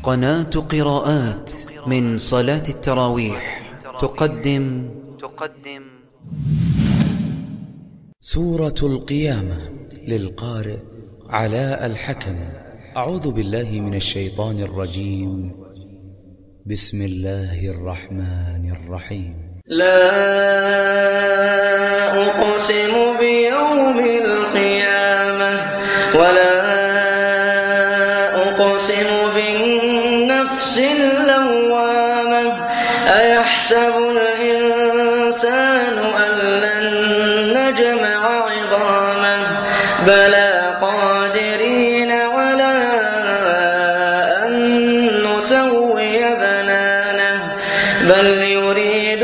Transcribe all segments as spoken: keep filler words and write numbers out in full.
قناة قراءات من صلاة التراويح تقدم تقدم سورة القيامة للقارئ علاء الحكم. أعوذ بالله من الشيطان الرجيم. بسم الله الرحمن الرحيم. لا أقسم بيوم القيامة ولا أقسم بالنفس اللوامة. أيحسب الإنسان أن لن نجمع عظامه بلى قادرين على أن نسوي بنانه بل يريد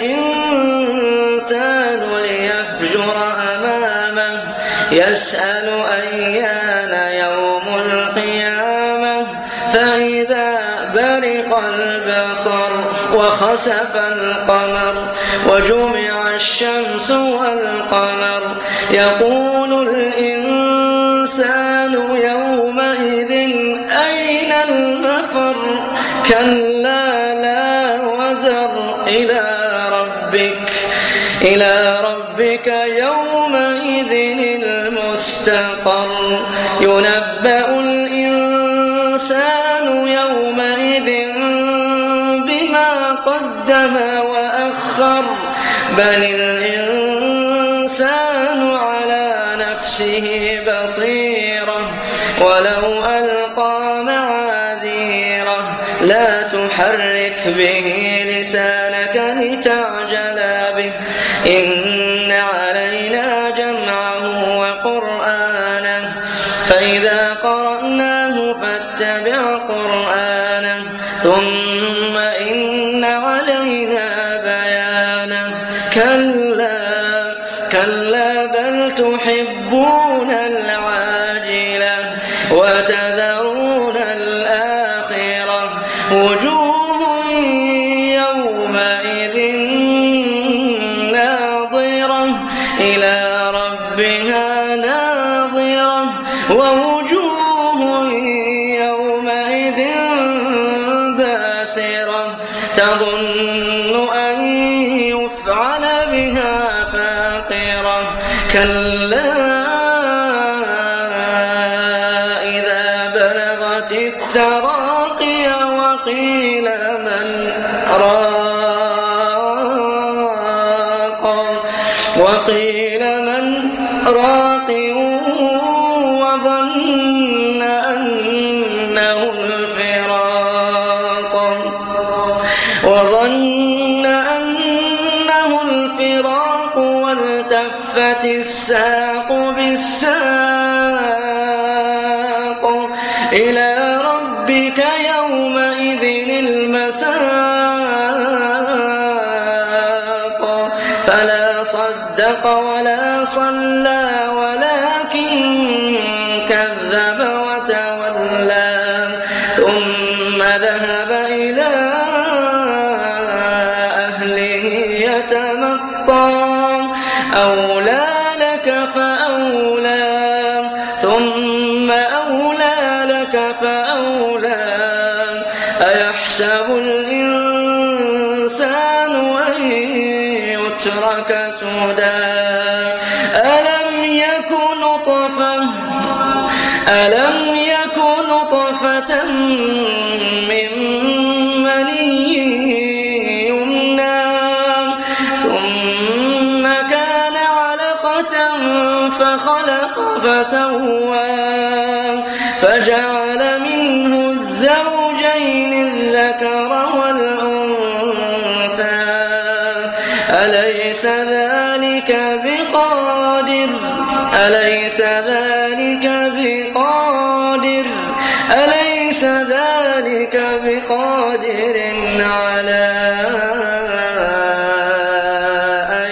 الإنسان ليفجر أمامه يسأل أيان يوم القيامة فإذا برق البصر وخسف القمر وجمع الشمس والقمر يقول الإنسان يومئذ أين المفر كلا لا وزر إلى ربك إلى ربك يومئذ المستقر ينبأ الإنسان يومئذ بما قدم وأخر بل الإنسان على نفسه بصيرة ولو ألقى معاذيره لا تحرك به لسانك لتعجل به إن علينا جمعه وقرآنه فإذا قرأناه فاتبع قرآنه ثم إن علينا بيانه كلا كلا بل تحبون العاجلة وتذرون الآخرة وجوه يومئذ ناظرة إلى ربها ناظرة ووجوه يومئذ باسرة تظن أن يفعل بها فاقرة كلا إذا بلغت التراقي وقيل من راق وقيل من راق وظن أنه الفراق وظن أنه الفراق والتفت الساق بالساق إلى ربك يومئذ المساق فلا صدق ولا صلى ولكن كذب وتولى ثم ذهب إلى أهله يتمطى أولى لك فأولى ثم أولى لك فأولى أيحسب الإنسان أن يترك سدى ألم يكن نطفة ألم يكن نطفة من مني يمنى ثم كان علقة فخلق فسوى فجعل منه الزوجين الذكر والأنثى أليس ذلك بقادر أليس ذلك بقادر أليس ذلك بقادر على أن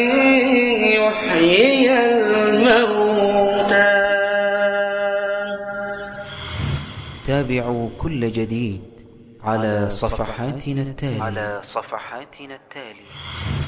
يحيي الموتى. تابعوا كل جديد على صفحاتنا التالية على صفحاتنا التالية.